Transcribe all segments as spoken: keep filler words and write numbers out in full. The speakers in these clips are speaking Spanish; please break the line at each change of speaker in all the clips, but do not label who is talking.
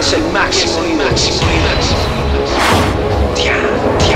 es el máximo, el máximo, el máximo. Tía, tía.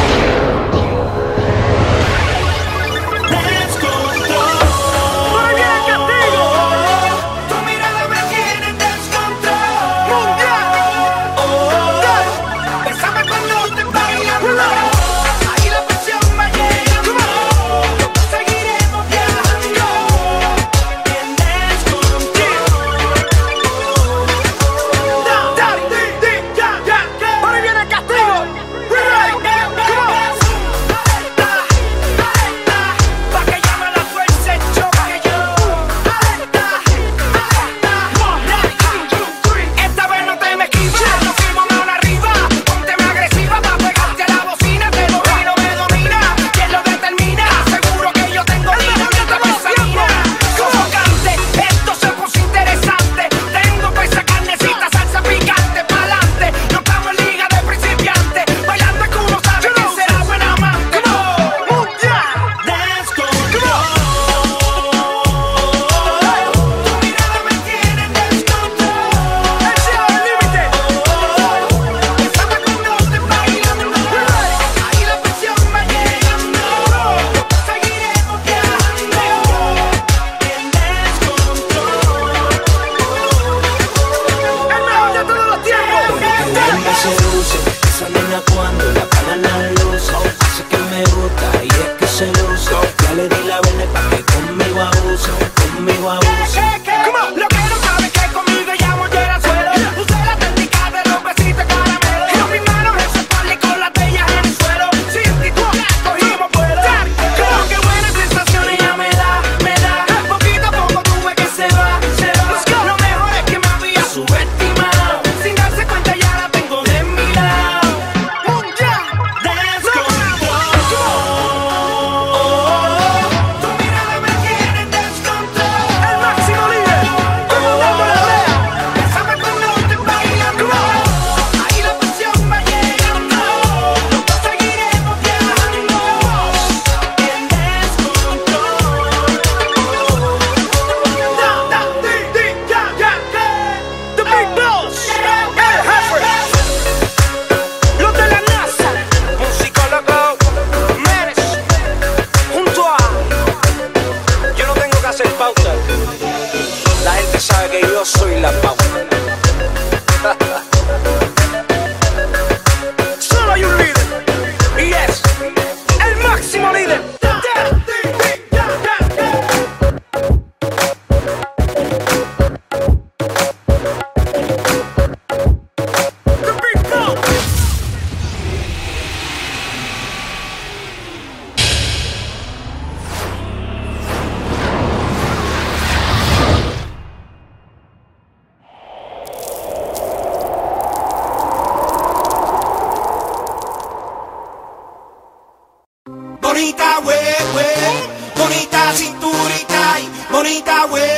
Bonita we, we, bonita cinturita, bonita we,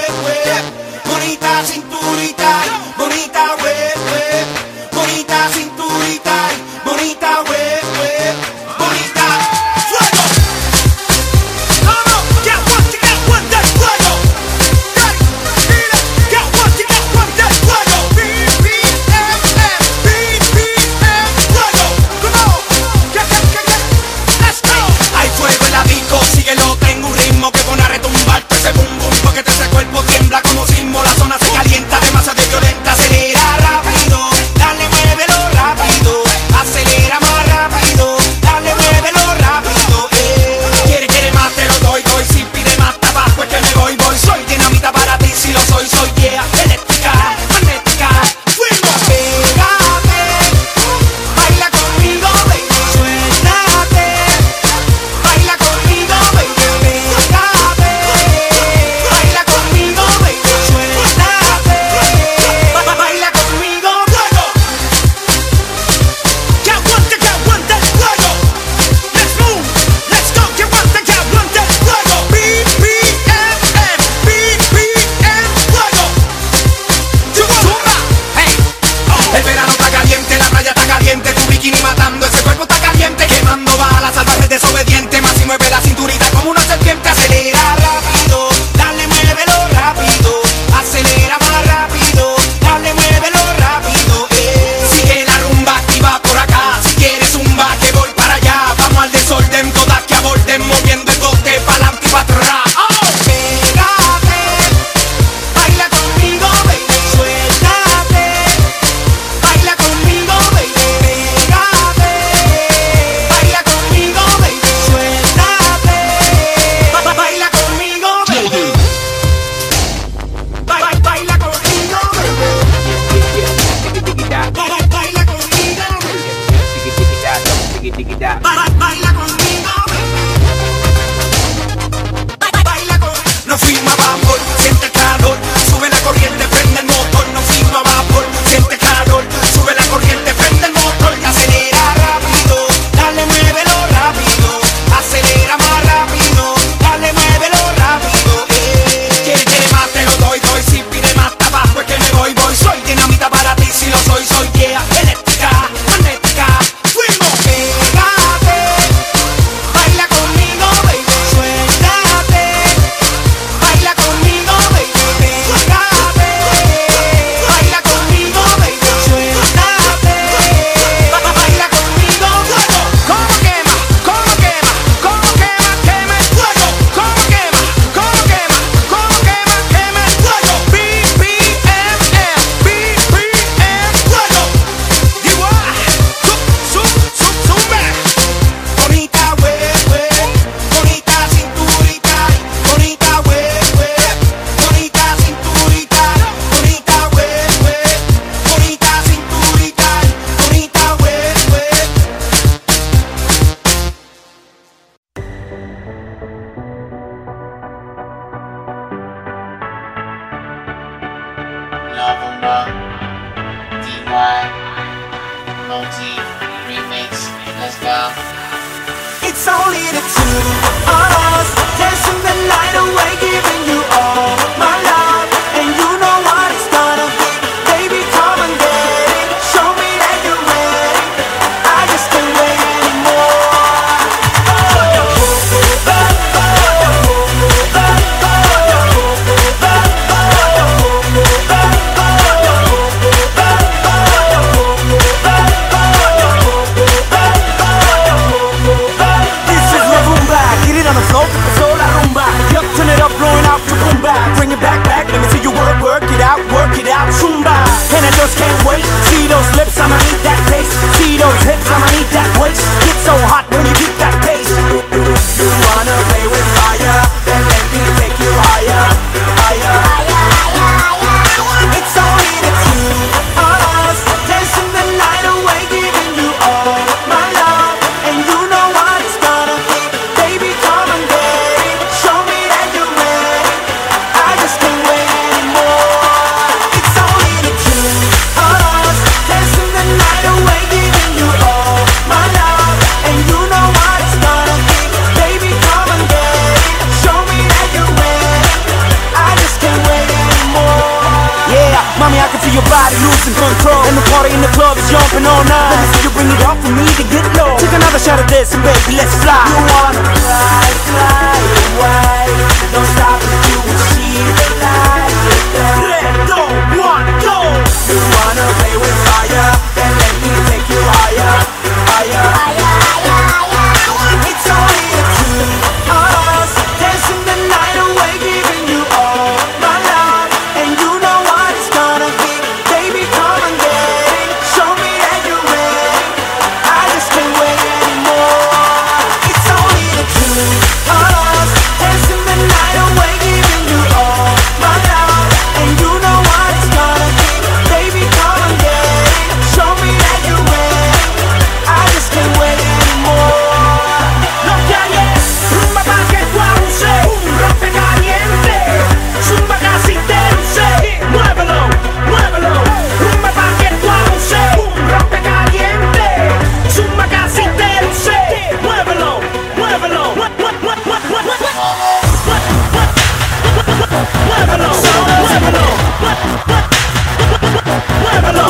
we, bonita cinturita, bonita we, we, bonita cinturita, bonita we, we, bonita fuego. Come on, get what you got, what that fuego. Get what you got, what that fuego. B B M M, B B M fuego. Come on, get, get, get, get. Let's go. Hay fuego en la disco, síguelo, tengo un ritmo que pone a retumbar ese bum bum, porque ese cuerpo tiembla como sismo, la zona se calienta, demasiado de violencia.
Rumba, D Y, Motif, Remix, let's go.
It's only the two of us, dancing the night away, giving you all my love, and you know what it's gonna be. Baby, come and get it. Show me that you're ready. I just can't wait anymore. Turn it up, blowing out your boomba. Bring it back, back, let me see you work, work it out, work it out, zumba. And I just can't wait, see those lips, I'ma need that taste. See those hips, I'ma need that waist. Get so hot when you get that taste. You wanna play with fire, then let me take you higher, higher, higher, higher. It's only the two of us, dancing the night away, giving you all my love, and you know what it's gonna be. Baby, come and get it. Show me that you're ready. I just can't wait anymore. It's only the two of us, dancing the night away, giving you all my love, and you know what it's gonna be. Baby, come and get it. Show me that you're ready. I just can't wait anymore. Yeah, mommy, I can feel your body losing control, and the party in the club is jumping all night. Let me see you bring it up for me to get low. Take another shot of this and baby, let's fly. You wanna fly, fly away. Don't stop until we see the light. Three, two, one, go. You wanna play with fire, then let me take you higher, higher, higher, higher, higher. It's only the two of us, dancing the night away, giving you all my love, and you know what it's gonna be. Baby, come and get it. Show me that you're ready. I just can't wait anymore. It's only the two of us, dancing the night away, giving you all my love, and you know what it's gonna be. Baby, come and get it. Show me that you're ready. I just can't wait anymore. Los que hay es rumba pa' que guause, un rompe caliente, zumba casi te luce. Muévelo, muévelo, rumba pa' que guause, un rompe caliente, zumba casi te luce. Muévelo, muévelo, mué- mué- mué- mué- mué- mué- muévelo, muévelo, muévelo,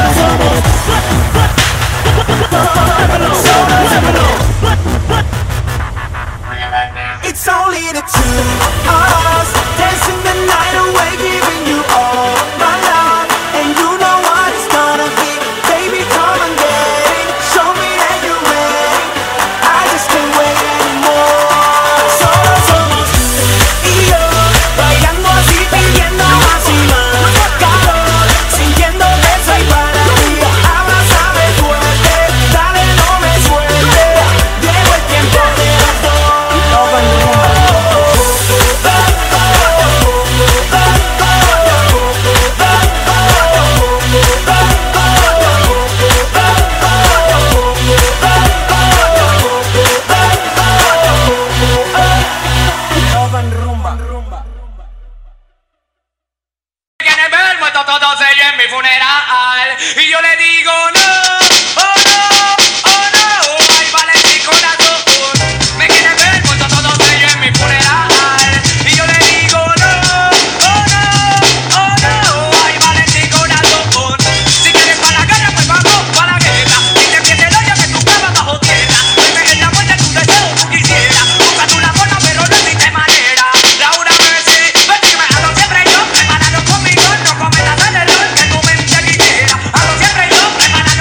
Bring it back down.
It's only the two of us, dancing the night away, giving you all my love, and you know what it's gonna be. Baby, come and get it. Show me that you're ready. I just can't wait anymore. Solo somos tú y yo, bailando así, pidiendo más y más calor, sintiendo que soy para ti. Abrázame fuerte, dale, no me suelte. Llegó el tiempo de las dos.
Quieren ver muertos todos ellos en mi funeral. Y yo le digo no, oh no, oh no. Ay, Valentín Corazón. Me quieren ver muertos todos ellos en mi funeral. Y yo le digo no, oh no, oh no. Ay, Valentín Corazón. Si quieres para la guerra, pues vamos para la guerra. Si te pierde el hoyo que tú cavas bajo tierra. Vives en la muerte tu deseo tú quisieras. Busca tu la forma pero no existe manera. Laura Mercy, vestime a lo siempre yo. Prepáralo conmigo, no cometas el error que tu mente quisiera. A lo siempre yo, prepáralo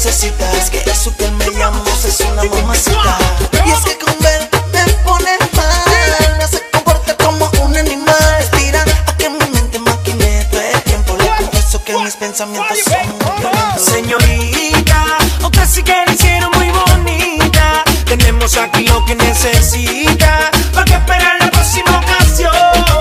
necesitas, que eso que me llamo es una mamacita. Y es que con verte me pone mal, me hace comportar como un animal. Estira a que mi mente maquine todo el tiempo. Le confieso que mis pensamientos son violentos.
Señorita, usted sí que la hicieron muy bonita. Tenemos aquí lo que necesita. ¿Para qué esperar la próxima ocasión?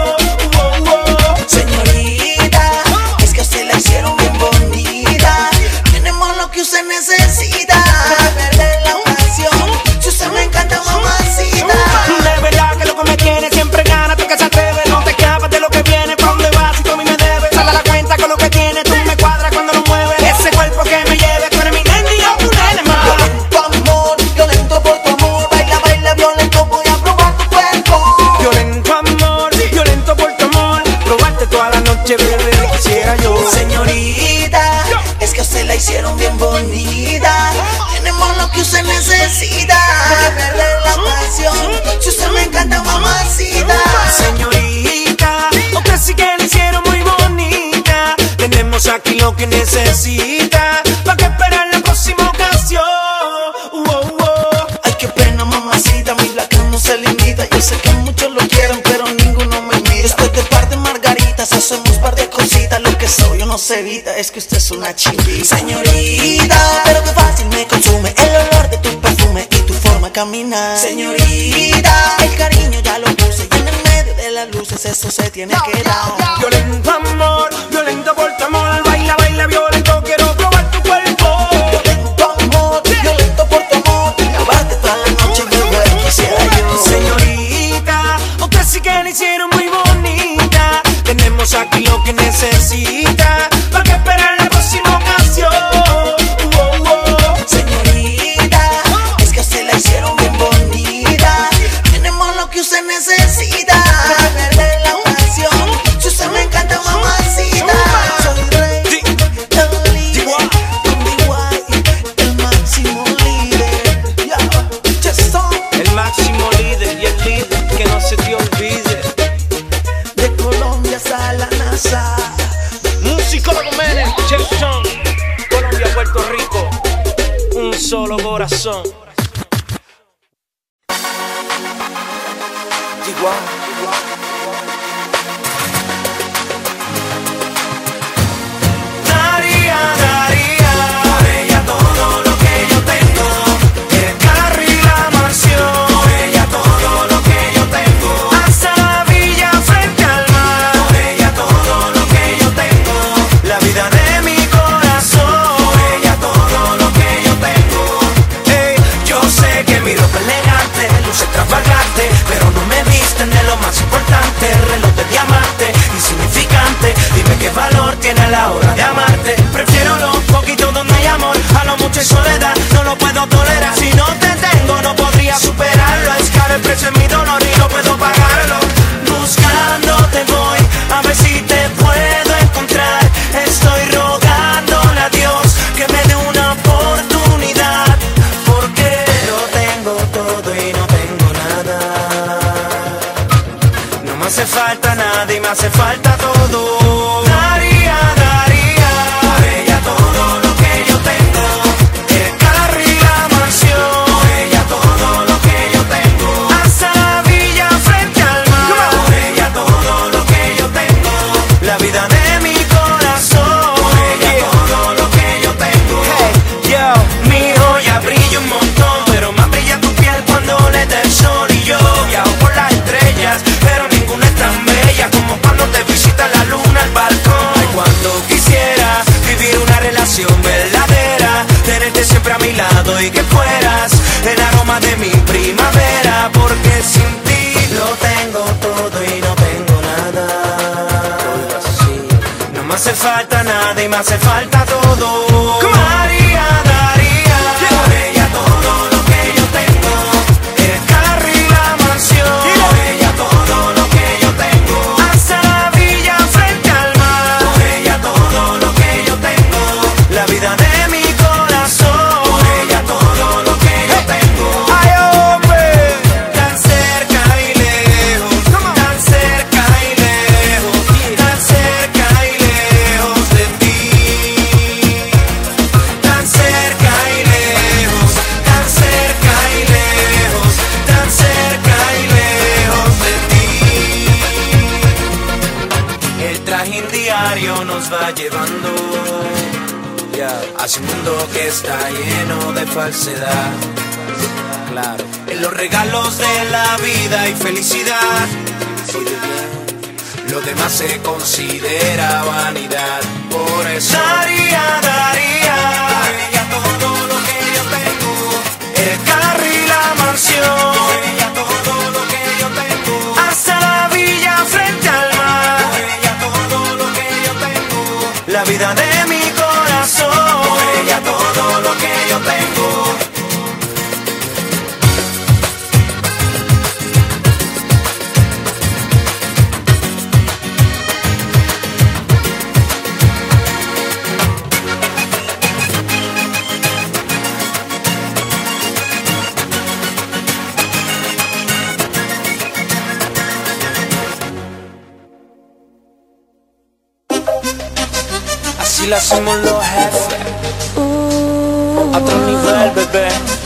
Oh, oh.
Señorita, es que usted la hicieron bien bonita. Tenemos lo que usted necesita para perder la ocasión. Si usted me encanta, mamacita.
De verdad que lo que me tiene siempre gana. Tú que se atreve, no te escapas de lo que viene. ¿Pa' dónde vas si tú a mí me debes? Sal a la cuenta con lo que tienes. Tú me cuadras cuando lo mueves. Ese cuerpo que me lleve, tú eres mi nene y yo tu nene más.
Violento amor, violento por tu amor. Baila, baila, violento, voy a probar tu cuerpo.
Violento amor, violento por tu amor. Probarte toda la noche, bebé, quisiera yo.
Señorita, es que usted la hicieron bien bonita. Tenemos lo que usted necesita para perder la pasión. Si usted me encanta, mamacita.
Señorita, usted sí que la hicieron muy bonita. Tenemos aquí lo que necesita. ¿Para qué esperar la próxima ocasión? Uh, oh, oh.
Ay, qué pena, mamacita, mi blanca no se limita. Yo sé que muchos lo quieren, pero ninguno me imita. Después de par de margaritas, hacemos par de cositas. Lo que soy yo no se evita, es que usted es una chimbita. Señorita, pero qué fácil me consume el olor de tu perfume y tu forma de caminar. Señorita, el cariño ya lo puse y en el medio de las luces eso se tiene que dar.
Violento amor, violento por tu amor. Baila, baila, violento, quiero probar tu cuerpo.
Violento amor, violento por tu amor. Probarte toda la noche, bebé, quisiera yo.
Señorita, usted sí que la hicieron muy bonita. Tenemos aquí lo que necesita. ¿Para qué esperar la próxima ocasión? Uh, oh, oh.
Señorita, es que usted la hicieron bien bonita. Tenemos lo que usted necesita para perder la ocasión. Si usted me encanta, mamacita. Soy Rey, el líder, con D Y, el máximo líder. Yeah, just on.
El máximo líder y el líder que no se te olvide.
De Colombia hasta la NASA.
Musicólogo Menem, Chefson, Colombia, Puerto Rico, un solo corazón. Daría, daría por ella todo lo que yo tengo. El carro y la mansión, por ella todo lo que yo tengo. Hasta la villa frente al mar, por ella todo lo que yo tengo. La vida de mi corazón, por ella todo lo que yo tengo. Hey, yo sé que mi ropa elegante, luce extravagante, pero no me visten de lo más importante. Reloj de diamante, insignificante. Dime qué valor tiene a la hora de amarte. Prefiero lo poquito donde hay amor a lo mucho y soledad. No lo puedo tolerar. Si no te tengo, no podría superarlo. Es caro el precio de mi dolor y no puedo pagarlo. Buscándote voy, a ver si te puedo encontrar. Estoy rogándole a Dios que me dé una oportunidad, porque lo tengo todo y no tengo nada. No me hace falta nada y me hace falta todo. Daría, daría por ella todo lo que yo tengo. El carro y la mansión, por ella todo lo que yo tengo. Hasta la villa frente al mar, por ella todo lo que yo tengo. La vida de mi corazón, por ella todo lo que yo tengo. Hey, yo, mi joya brilla un montón, pero más brilla tu piel cuando le da el sol. Y yo viajo por las estrellas, pero ninguna es tan bella como cuando te visita la luna al balcón. Ay, cuando quisiera vivir una relación verdadera, tenerte siempre a mi lado y que fueras el aroma de mi primavera, porque sin ti lo tengo todo y no tengo nada. No me hace falta nada y me hace falta todo. Daría, daría por ella todo lo que yo tengo. El carro y la mansión, por ella todo lo que yo tengo. Hasta la villa frente al mar, por ella todo lo que yo tengo. La vida de mi corazón, por ella todo lo que yo tengo. Ay, hombre, tan cerca y lejos, tan cerca y lejos, tan cerca y lejos de ti. Tan
El trajín diario nos va llevando yeah, hacia un mundo que está lleno de falsedad. Claro. En los regalos de la vida y felicidad, lo demás se considera vanidad. Por eso daría, daría por ella todo lo que yo tengo, el carro y la mansión, por ella todo lo que yo tengo, hasta la villa frente al mar, por ella todo lo que yo tengo, la vida de mi corazón, por ella todo lo que yo tengo. Así la hacemos los jefes, uh, a otro nivel, bebé.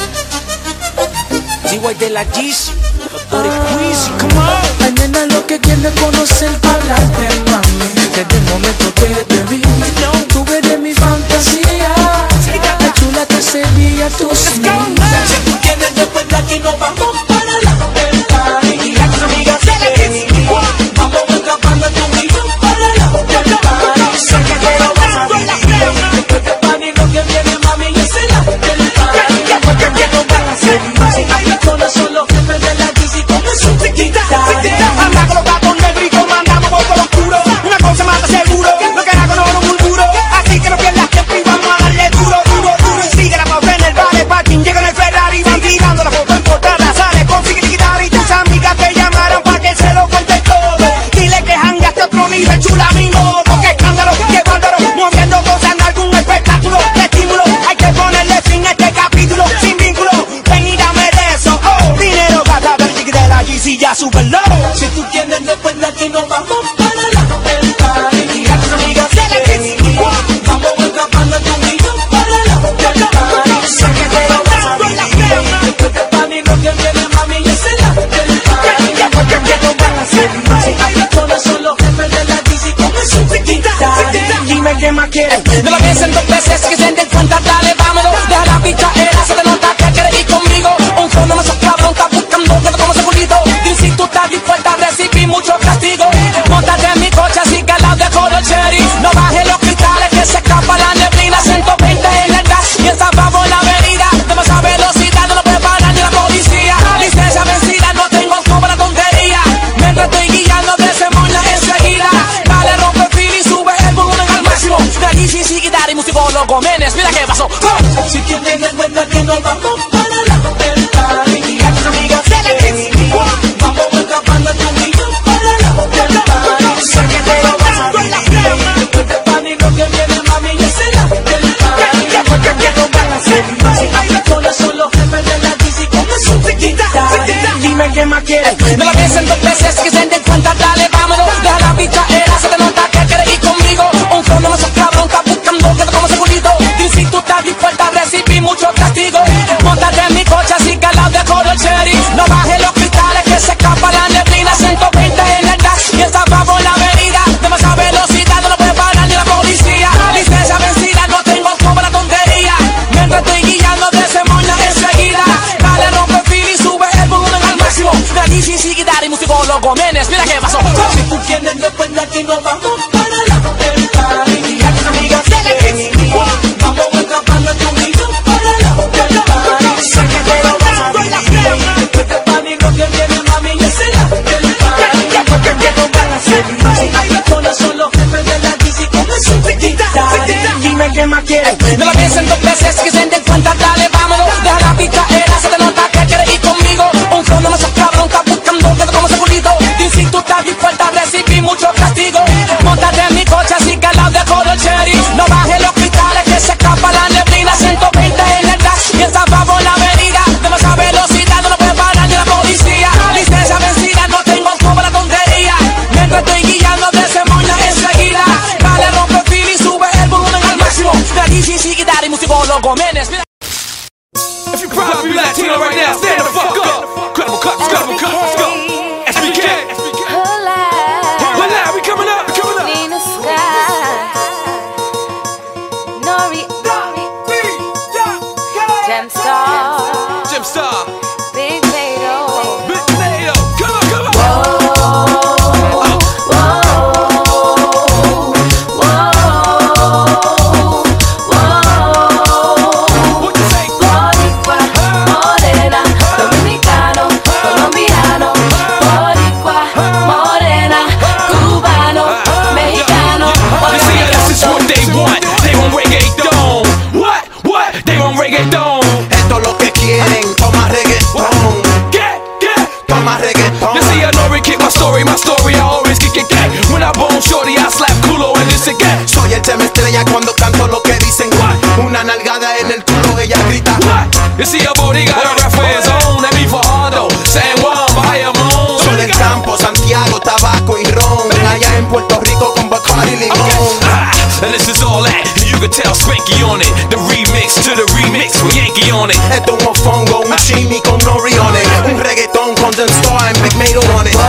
D Y de la Yeezy, doctor Queasy, come on.
Ay, nena, lo que quiero es conocerte, hablarte, mami. Desde el momento que te vi, tú eres mi fantasía. Qué chula te sería tu cintura. Si tú tienes después de aquí, nos vamos para la puerta. Y las amigas de la Yeezy, vamos escapando tu millón para la puerta. Sé que te lo vas a decir. Después de party, lo que viene, mami, es el after party. Porque que no van a hacer más. Todos son los jefes de la Yeezy con su chiquita.
Anda con los gatos negros y comandamos por todo lo oscuro. Una cosa más te seguro, no queda con oro murmuro. Así que no pierdas tiempo y vamos a darle duro, duro, duro. Sigue la pausa en el vale parking, llega en el Ferrari, van tirando la foto en portada. Sale, consigue liquidar y tus amigas te llamaron para que se lo cuentes todo. Dile que jangaste a otro nivel, chula mi modo. Que escándalo, que bárbaro, moviendo cosas en algún espectáculo de estímulo. Hay que ponerle fin a este capítulo, sin vínculo. Ven y dame de eso, oh. Dinero gasta del ticket de la Yeezy, ya súbelo.
Si tú tienes después de aquí, nos vamos para la puerta. Y las amigas de la Yeezy, vamos escapando tu millón para la puerta. Sé que te lo vas a decir. Después de party, lo que viene, mami, es el after party. Porque que no van a hacer más. Todos son los jefes de la Yeezy con su chiquita.
Dime qué más quieres.
No lo piensen dos veces, que se den cuenta, dale, vámonos. Deja la picha, era, se te nota que quieres ir conmigo. Un fondo más cabrón, está buscando que como segurito. Y si tú estás dispuesta a recibir mucho castigo, móntate en mi coche, así que al lado de Coro Cherry. No bajes los cristales, que se escapa la neblina. ciento veinte en el gas, y esa va por la avenida. Demasiada velocidad, no lo puede parar ni la policía. Licencia vencida, no tengo como la tontería. Mientras estoy guiando de ese moña enseguida. Dale, rompe el fil y sube el volumen al máximo. De allí sí sigue dar y musicólogo Menes, mira qué pasó. Si tienes en cuenta que nos vamos para la puerta. Y las amigas de la Yeezy, vamos escapando tu millón para la puerta. Sé que te lo vas a decir. Después de party, lo que viene, mami, es el after party. Porque que no van a hacer más. Todos son los jefes de la Yeezy con su chiquita.
Dime qué más quieres.
No lo piensen dos veces, que se den cuenta, dale, vámonos. Deja la picha, era, se te nota que quieres ir conmigo. Un fondo más cabrón, está buscando que te como segurito. Y si tú estás dispuesta a recibir mucho castigo, móntate en mi coche, así que al lado de Coro Cherry. No bajes los cristales, que se escapa la neblina. ciento veinte en el gas, y esa va por la avenida. Demasiada velocidad, no lo puede parar ni la policía. Licencia vencida, no tengo como la tontería. Mientras estoy guiando de ese moña enseguida. Dale, rompe el fil y sube el volumen al máximo. De allí sí sigue dar y musicólogo Menes, mira qué pasó. Si tú tienes después de aquí, nos vamos para la puerta. Y las amigas de la Yeezy, vamos escapando tu millón para la puerta. Sé que te lo vas a decir. Después de party, lo que viene, mami, es el after party. Porque que no van a hacer más. Todos son los jefes de la Yeezy con su chiquita.
Dime qué más quieres.
No lo piensen dos veces, que se den cuenta, dale, vámonos. Deja la picha, era, se te nota que quieres ir conmigo. Un fondo más cabrón, está buscando que te como segurito. Y si tú estás dispuesta a recibir mucho castigo, móntate en mi coche, así que al lado de Coro Cherry. No bajes los cristales, que se escapa la neblina. ciento veinte en el gas, y esa va por la avenida. Demasiada velocidad, no lo puede parar ni la policía. Licencia vencida, no tengo como la tontería. Mientras estoy guiando de ese moña enseguida. Dale, rompe el fil y sube el volumen al máximo. De allí sí sigue dar y musicólogo Menes, mira.
phone, shorty, I slap culo and dice que
soy el tema estrella cuando canto lo que dicen. Una nalgada en el culo, ella grita.
You see a body got a rap for his own. That be Fajardo, San Juan, Bayamón.
Soy del campo, Santiago, tabaco y ron. Allá en Puerto Rico con Bacardi y limón.
And this is all that, you can tell Spanky on it. The remix to the remix with Yankee on it.
Esto es un mofongo, un chimi con Nori on it. Un reggaetón con The Star and Big Mato on it.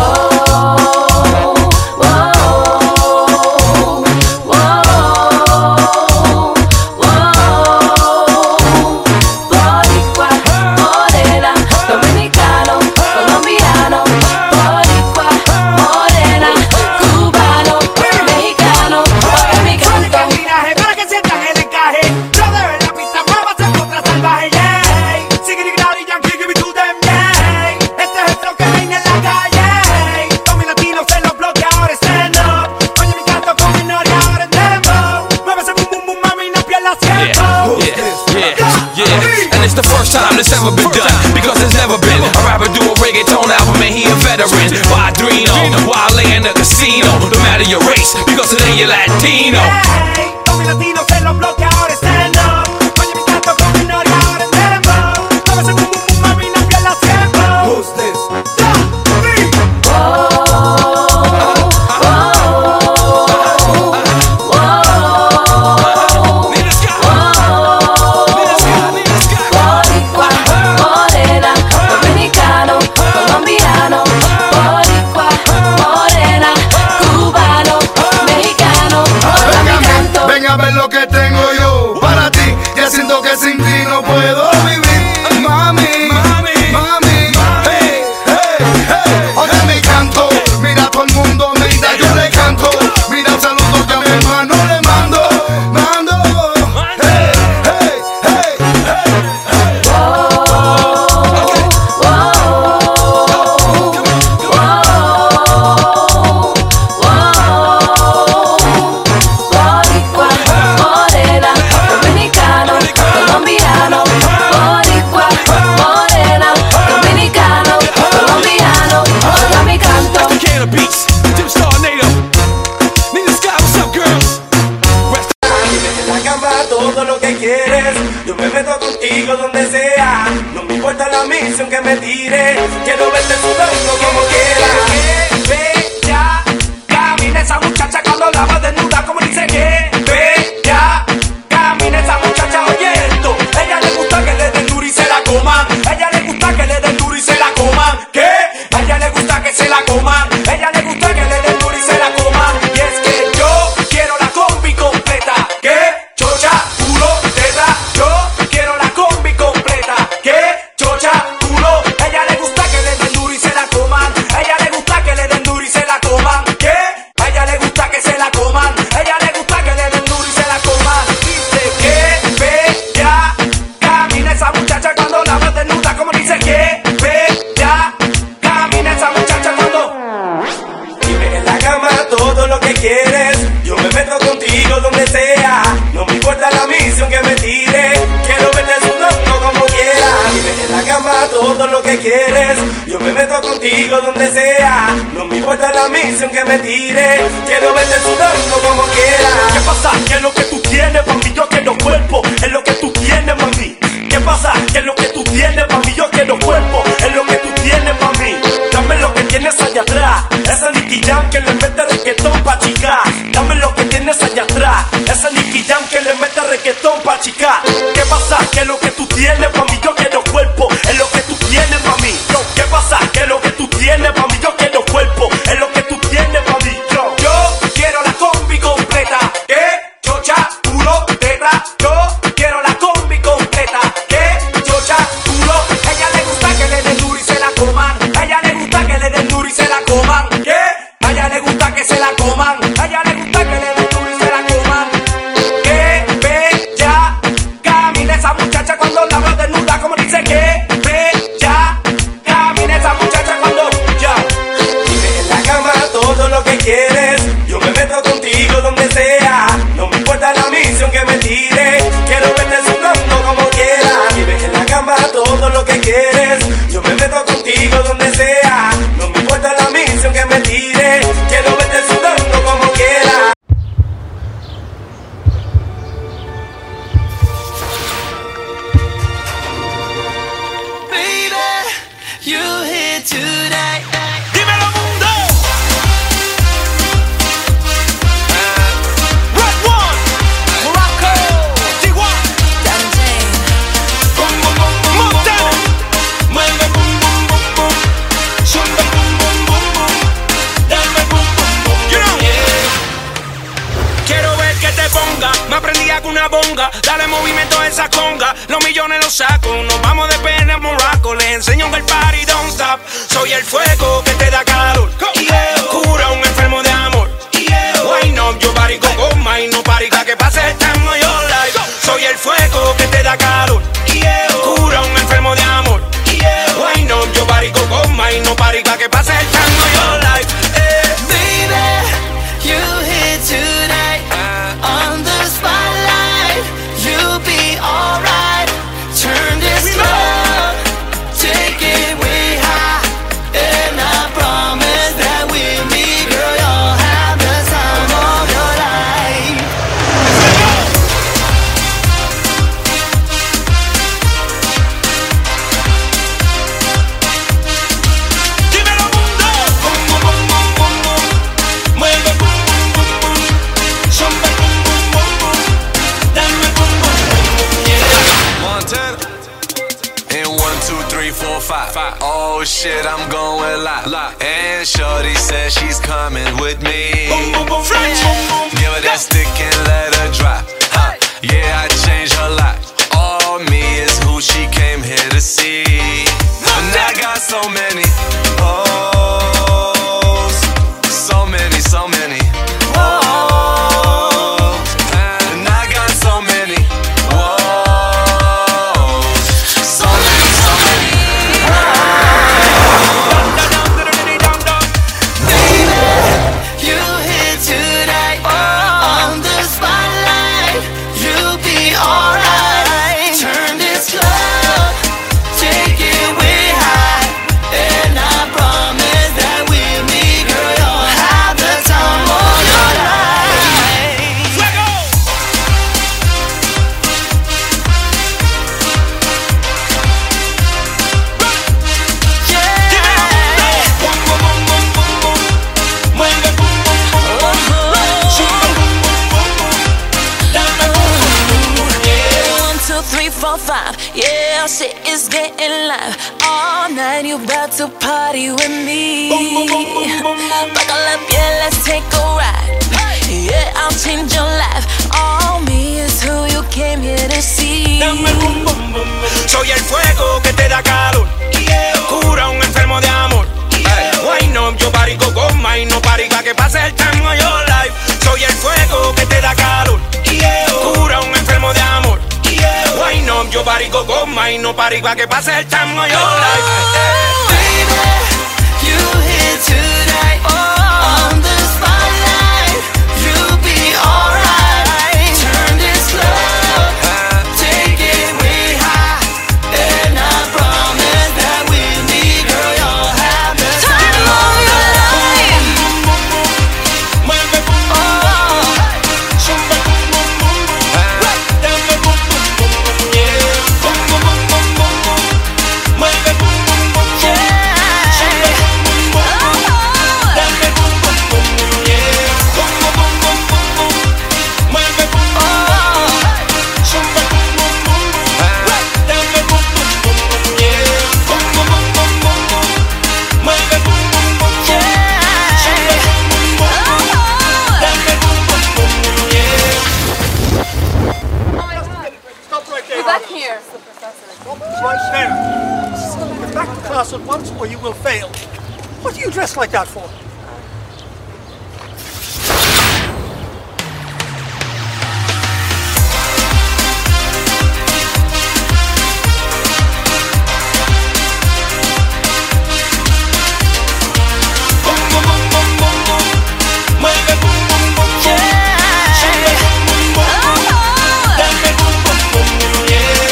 The first time this ever been done, because there's never been a rapper do a reggaeton album and he a veteran. Padrino, Wale in the casino. No matter your race, because today you're Latino.
Hey, con mi latino se los bloquea ahora stand up. Oye mi canto con mi Nori ahora en dembow. Muévese bum bum bum mami, no pierdas tiempo. Who's this? Donde sea, no me importa la misión que me tire, quiero verte sudando como quiera. Que bella, camina esa muchacha cuando la va desnuda, como dice que bella, camina esa muchacha, oye esto, ella le gusta que le den duro y se la coman, ella le gusta que le den duro y se la coman, que a ella le gusta que se la coman, ella le gusta que le den duro y se la coman, y es que yo quiero la combi completa, que chocha, culo, teta, yo quiero la combi completa, que chocha, culo, ella le gusta que le den duro y se la coman, ella le gusta que le den duro y se la coman, que a ella le gusta que se la coman, ella le gusta que le den duro y se la coman, dice que bella, camina esa muchacha cuando la ves desnuda, como dice que bella, camina esa muchacha cuando dime en la cama todo lo que quieres, yo me meto contigo donde sea, no me importa la misión que me tire, quiero verte sudando como quieras. Dime en la cama todo lo que quieres, yo me meto contigo donde sea, no me importa la misión que me tire, quiero verte sudando como quieras. ¿Qué pasa? ¿Qué es lo que tú tienes, mami? Yo quiero cuerpo, es lo que tú tienes, mami. ¿Qué pasa? ¿Qué es lo que tú tienes, mami? Yo quiero cuerpo, es lo que tú tienes, mami. Dame lo que tienes allá atrás, esa Nicky Jam que le mete reggaetón pa' chicar. Dame lo que tienes allá atrás, esa Nicky Jam que le mete reggaetón pa' chicar. ¿Qué pasa? ¿Qué es lo que tú tienes, mami? Yo quiero cuerpo, es lo que tú tienes, mami. Yo, ¿qué pasa? ¿Qué es lo que tú tienes, mami? Yo quiero cuerpo, es lo que tú tienes, mami. Yo, yo quiero la combi completa, que chocha, culo, teta. Yo quiero la combi completa, que chocha, culo. A ella le gusta que le den duro y se la coman, a ella le gusta que le den duro y se la coman, que a ella le gusta que se la coman, a ella le gusta que le den duro y se la coman. Que bella, camina esa muchacha cuando la veo desnuda, como dice que bella, camina esa muchacha cuando ya. Dime en la cama todo lo que quieres, yo me meto contigo donde sea, no me importa la misión que me tire, quiero verte sudando como quieras. Dime en la cama todo lo que quieres, yo me meto contigo donde sea, no me importa la misión que me tire, quiero verte sudando como
pa' una bonga, dale movimiento a esa conga. Los millones los saco, nos vamos de pena a Morocco. Les enseño que el party don't stop. Soy el fuego que te da calor, cura un enfermo de amor. Why not, yo party con goma y no party pa' que pase el time of your life. Soy el fuego que te da calor, cura un enfermo de amor. Why not, yo party con goma y no party pa' que pase el time of your life.
Baby, you here tonight on the spotlight. You'll be alright. Turn this love, take it way high, and I promise that with me, girl, you'll have the time of your life.
Dímelo mundo, bum bum bum bum bum bum, mueve bum bum bum bum, zumba bum bum bum bum, dame bum bum bum bum, yeah.
Montana. And one, two, three, four, five. Oh shit, I'm going live. And Shorty says she's coming with me.
Boom, boom, boom, French. Boom, boom.
Give her that stick and let her drop. Huh. Yeah, I changed her life. All me is who she came here to see. And I got so many. Oh, so many, so many. Oh, and I got so many. Whoa, so many, so many.
You here tonight on the spotlight. You'll be alright. Turn this club, take it way high, and I promise that with me, girl, you'll have the time of your life.
Fuego.
Yeah.
Bum bum bum bum bum bum, mueve bum bum bum bum, zumba bum bum bum bum, dame bum bum bum, yeah.
One, two, three, four, five. Yeah, shit is getting live. All night you about to party with me.
Boom, boom, boom, boom, boom, boom.
Buckle up, yeah, let's take a ride. Yeah, I'll change your life. All me is who you came here to see.
Dame bum bum bum bum. Soy el fuego que te da calor, cura un enfermo de amor. Why not, yo party con goma y no party pa' que pase el time of your life. Soy el fuego que te da calor, cura un enfermo de amor. Why not, yo party con goma y no party pa' que pase el time of your life.
Baby, you here tonight on the spotlight. You'll be alright. Turn this club, take it way high, and I promise that with me, girl, you'll have the time of your life.
Mueve bum bum bum, zumba bum bum bum bum, dame bum bum bum bum, yeah. Bum bum bum bum bum bum, mueve bum bum bum bum, zumba bum bum bum bum, dame bum bum bum bum, yeah. Bum bum bum bum bum bum, mueve bum bum bum bum, zumba bum bum bum bum, dame bum bum bum bum, yeah. Bum bum bum bum bum bum, mueve bum bum bum bum, zumba bum bum bum bum, dame bum bum bum bum, yeah.
Stop right there.
Back here.
Right there. Get back to class at once or you will fail. What are you dressed like that for?
Bum bum bum bum bum bum, mueve bum bum bum bum, zumba bum bum bum bum, dame bum bum bum bum, yeah.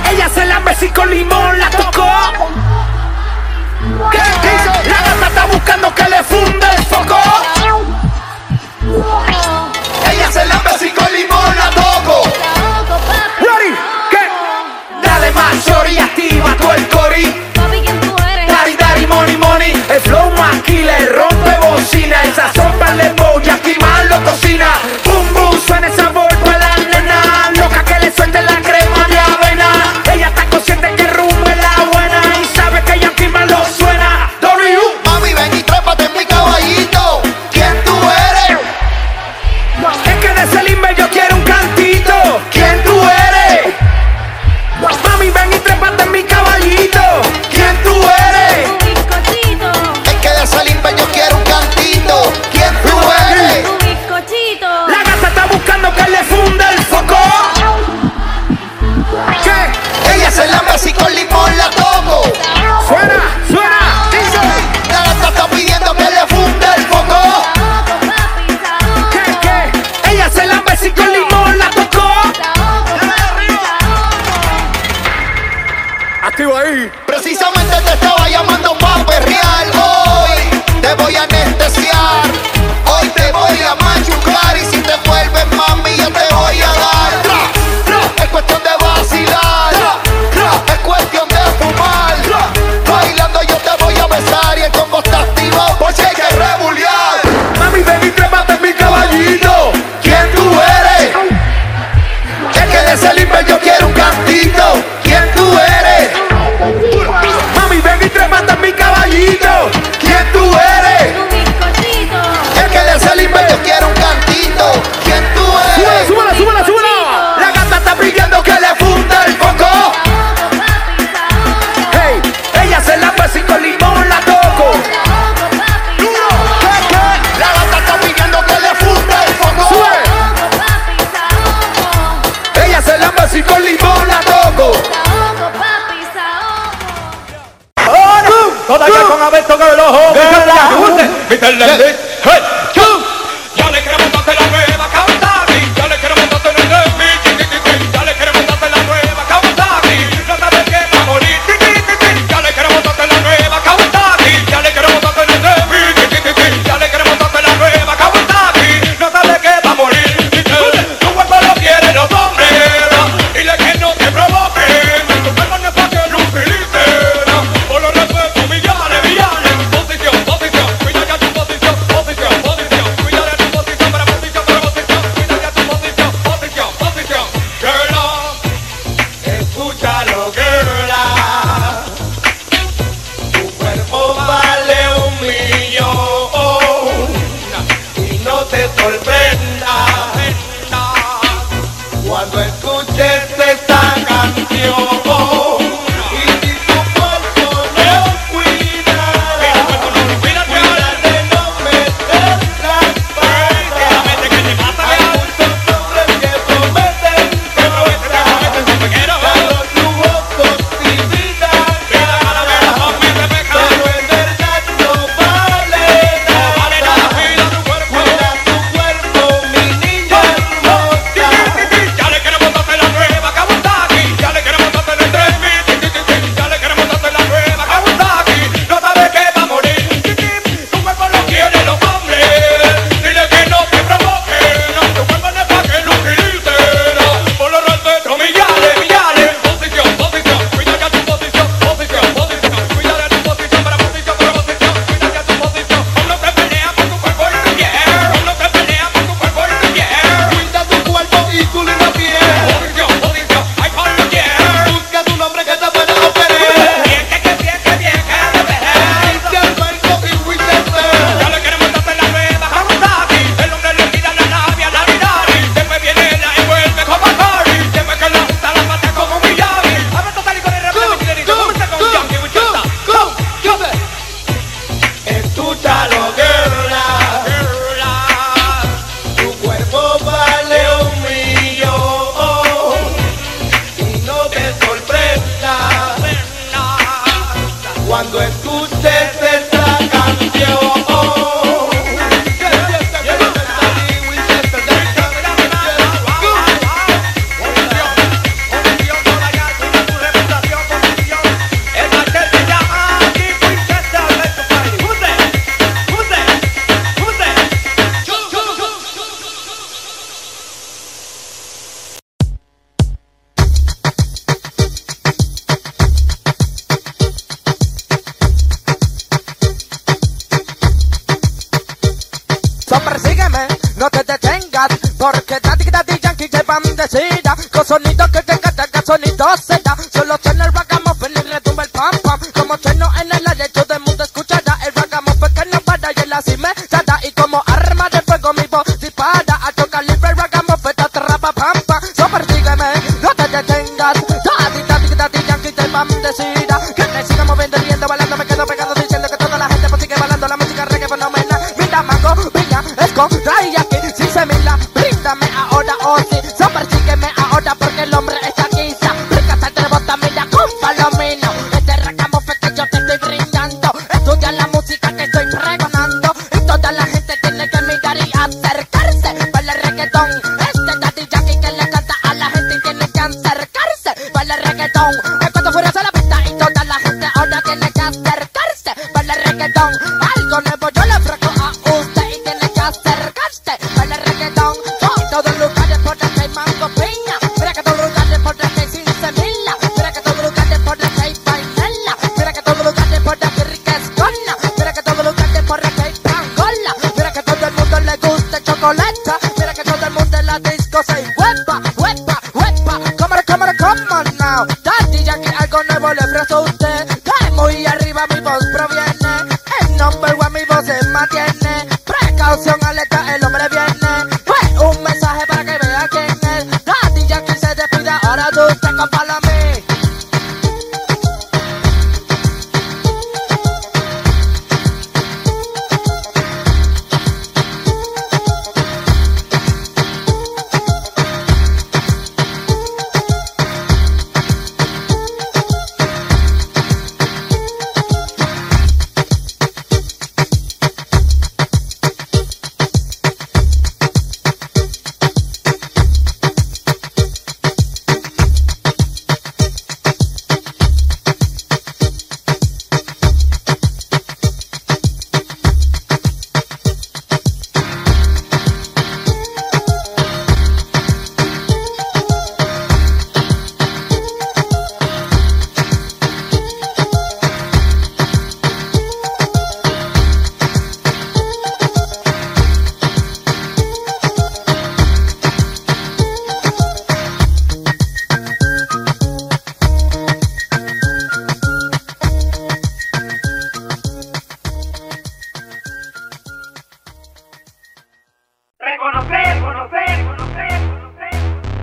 con limón la tocó. ¿Qué? La gata está buscando
El flow más killer, rompe bocina. El sazón para el y aquí más lo cocina. Boom, boom, suena el sabor para la nena. Loca que le suelte la crema de avena. Ella está consciente que el rumbo es la buena y sabe que ella aquí más lo suena. W.
Mami, ven y trépate en mi caballito. ¿Quién tú eres?
Es que de ese limbe yo quiero un cantito. ¿Quién tú eres? Mami, ven y trépate en mi caballito. ¿Quién tú eres?
Es que de ese limbe yo quiero un cantito. ¿Quién tú eres?
La gata está buscando que le funda el foco. ¿Qué?
Ella se lambe así con limón, la toco.
Suena, suena.
Dice, la gata está pidiendo que le funda el foco.
¿Qué, qué? Ella se lambe así con limón, la tocó. Activo ahí.
Precisamente te estaba llamando pa' perrear. Hoy te voy a anestesiar. Hoy te voy a machucar. Y si te vuelves mami yo te voy a dar. Es cuestión de vacilar. Es cuestión de fumar. Bailando yo te voy a besar. Y el combo está activo por si hay que rebuliar.
Mami, ven y trépate en mi caballito.
¿Quién tú eres? Es que de ese limbe yo quiero un cantito. ¿Quién tú eres?
Mami, ven y trépate en mi caballito.
¿Quién tú eres? Es que de ese limbe yo quiero un cantito. ¿Quién tú eres?
Súbela, súbela, súbela, súbela.
La gata está pidiendo que le funda el foco.
Hey, ella se lambe así con limón, la toco.
¿Qué, qué? La gata está pidiendo que le funda el foco.
Sube. Ella se lambe así con limón, la toco.
Todavía con Alberto que el ojo. mister Lendy.
Ya le queremos darte la nueva Kawasaki. Ya le queremos darte la nueva Ya le queremos darte la nueva Kawasaki. No sabes que va a morir. Ya le queremos darte la nueva Kawasaki. Ya le queremos darte la nueva Ya le queremos darte la nueva Kawasaki. No sabes que va a morir. Tu cuerpo lo quieren los hombres. Dile que no te provoquen. Tu cuerpo no es para que lo utilicen. Por lo respeto, millares, millares. Posición, posición. Cuida ya tu posición, posición, posición. Cuida de tu posición para posición, para posición. Cuida ya tu posición, posición, posición. Girl, escúchalo, girl. Tu cuerpo vale un millón. Y no te sorprenda cuando escuches esta canción. Y si tu cuerpo no cuidara, cuídate, no meter las patas. Hay muchos hombres que prometen cosas, dados lujosos y vida cara, pero en verdad no vale nada. Cuida tu cuerpo, mi niña hermosa. Ya le queremos darte la nueva Kawasaki. Ya le queremos darte la tres mil. Ya le queremos darte la nueva Kawasaki. No sabe que va a morir. Tu cuerpo lo quieren los hombres. Dile que no te provoquen. Tu cuerpo no es para que lo utilicen. Por lo respeto, millares, millares. Posición, posición. Cuida ya tu posición, posición, posición. Cuida de tu posición para posición, para posición. Cuida ya tu posición. Uno se pelea por tu cuerpo y tu piel. Uno se pelea por tu cuerpo y tu piel. Cuida tu cuerpo y tu linda piel. Posición, posición. Ay, por lo quiero. Busca tu nombre que te puede operar. Bien, que, que, bien, que, bien, que te verás. Dice al banco y fuiste. Ya le queremos darte la nueva Kawasaki. El hombre le tira la labia, la Minari. Después viene la envuelve como Cory. Después que la junta la mata como Miyagi. A ver, total y con el rap de Michelle. Comienza con Yankee Wichita. Go, go, go. Escúchalo, girl. Tu cuerpo vale un millón. Y no te sorprenda cuando escuches esta canción.
So persígueme, no te detengas, porque Daddy Daddy Yankee te bandecida, con sonido que te canta, que sonido se da, solo suena el ragamuffin y retumba el pam pam, como sueno en el aire todo el mundo escuchará, el ragamuffin que no para y él así me trata, y como arma de fuego mi voz dispara, a tocar libre el ragamuffin te atrapa pam pam, so persígueme, no te detengas, Daddy Daddy Daddy Yankee te bandecida, que me siga moviendo, riendo, bailando, me quedo pegado diciendo que toda la gente pues sigue bailando la música reggae fenomenal, mira mango, piña, esco, trae aquí, si se mila, bríndame ahora, oh sí, so persígueme ahora porque el hombre está aquí, sa, rica sal de bota, mira con palomino, este ragamuffin que yo te estoy brindando, estudia la música que estoy pregonando, y toda la gente tiene que mirar y acercarse, para el reggaetón, este Daddy Yankee que le canta a la gente y tiene que acercarse, para el reggaetón, es cuando furiosa la pista y toda la gente ahora tiene que acercarse, para el reggaetón, algo nuevo yo le ofrezco a usted y tiene que acercarse, para el reggaetón, en todos los lugares por donde hay mango piña, mira que todos los lugares por donde hay sin semilla, mira que todos los lugares por donde hay vainilla, mira que todos los lugares por donde hay rica escona, mira que todos los lugares por donde hay pangola, mira que todo el mundo le gusta el chocolate, mira que todo el mundo en la disco se huepa, huepa, huepa, come on, come on, come on now, Daddy Yankee algo nuevo le ofrezco a usted, de muy arriba mi voz proviene, el number one mi voz se mantiene, precaución alerta el hombre viene, fue un mensaje para que vea quién es, Daddy Yankee se despide, ahora tú te compala a mí.
Reconocer, conocer, conocer, conocer.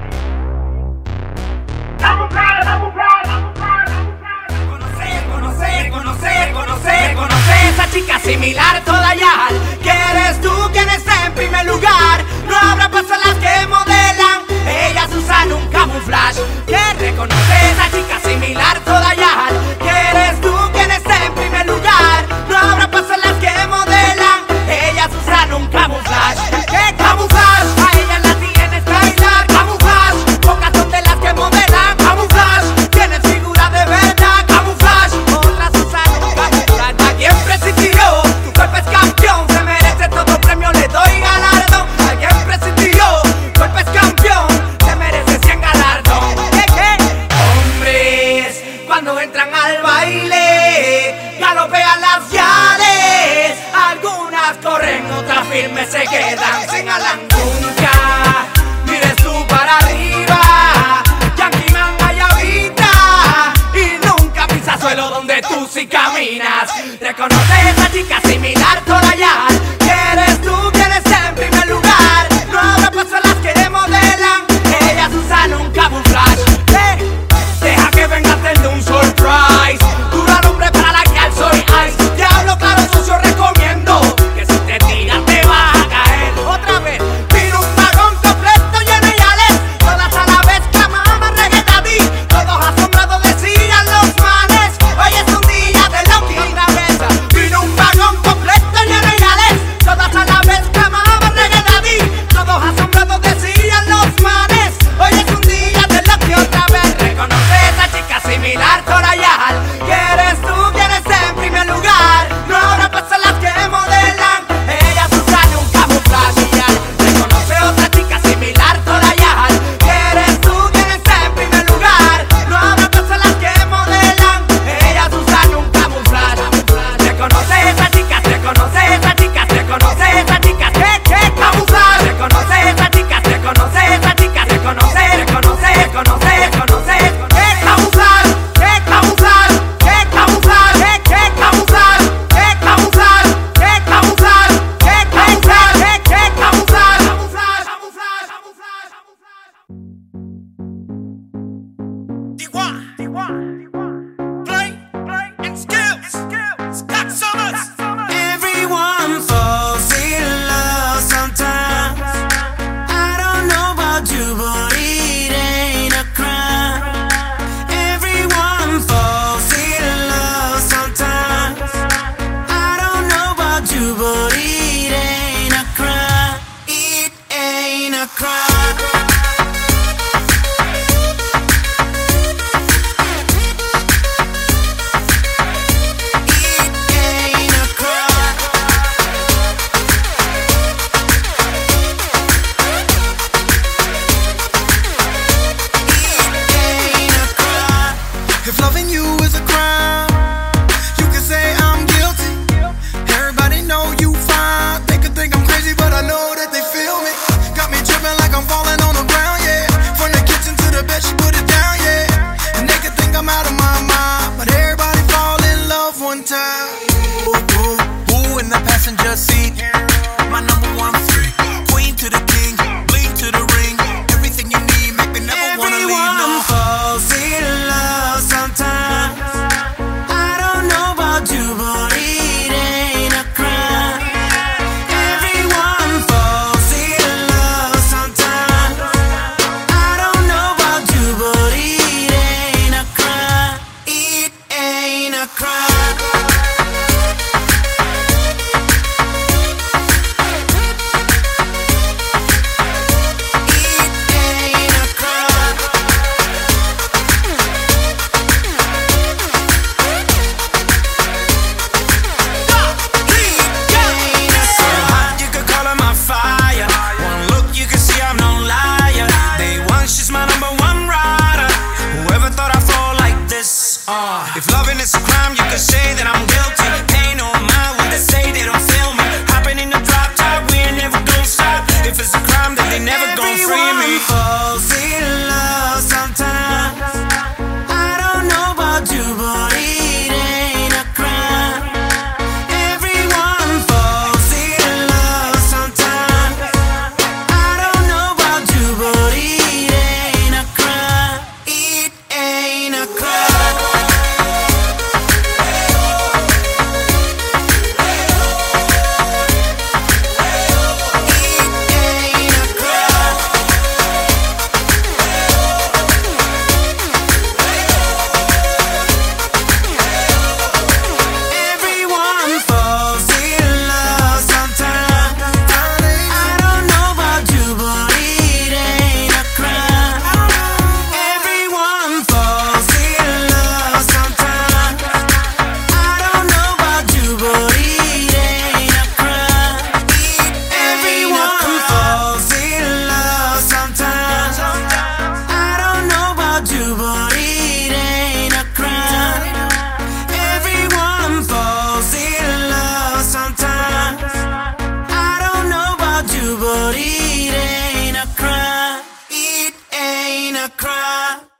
Camuflar, camuflar, camuflar, camuflar.
Conocer, conocer, conocer, conocer, conocer esa chica similar toda ya. Que eres tú quien está en primer lugar. No habrá personas que modelan. Ellas usan un camuflaje. Que reconoce esa chica similar toda ya. Que eres tú quien está en primer lugar. No habrá personas que modelan. Ellas usan un camuflaje. ¿Qué camuflaje? A ellas las tienes que bailar. Camuflaje. Pocas son de las que modelan. Camuflaje. Tienen figura de verdad. Camuflaje. Otras usan un camuflaje. Alguien presidió. Tu cuerpo es campeón. Se merece todo premio. Le doy galardón. Alguien presidió. Tu cuerpo es campeón. Se merece cien galardón. ¿Qué, qué? Hombres, cuando entran al baile, galopean las yales. Algunas corren, otras firmes se quedan. Señalan nunca. Mires tú para arriba. Yankee Man allá habita. Y nunca pisa suelo donde tú sí caminas. Reconoce esa chica similar toda ya. Que eres tú quien está en primer lugar. No habrá personas que modelan. Ellas usan un camuflaje. Eh, Deja que venga a hacerle un surprise. Dura nombre para la que al soy ice. Te hablo claro, socio, recomiendo que si te tiras te vas a caer. Otra vez, vino un vagón completo lleno de yales. Todas a la vez clamaban reggaetadí. Todos asombrados decían los manes. Hoy es un día de Loki. Otra vez, vino un vagón completo lleno de yales. Todas a la vez clamaban reggaetadí. Todos asombrados decían los manes. Hoy es un día de Loki. Otra vez,
cry.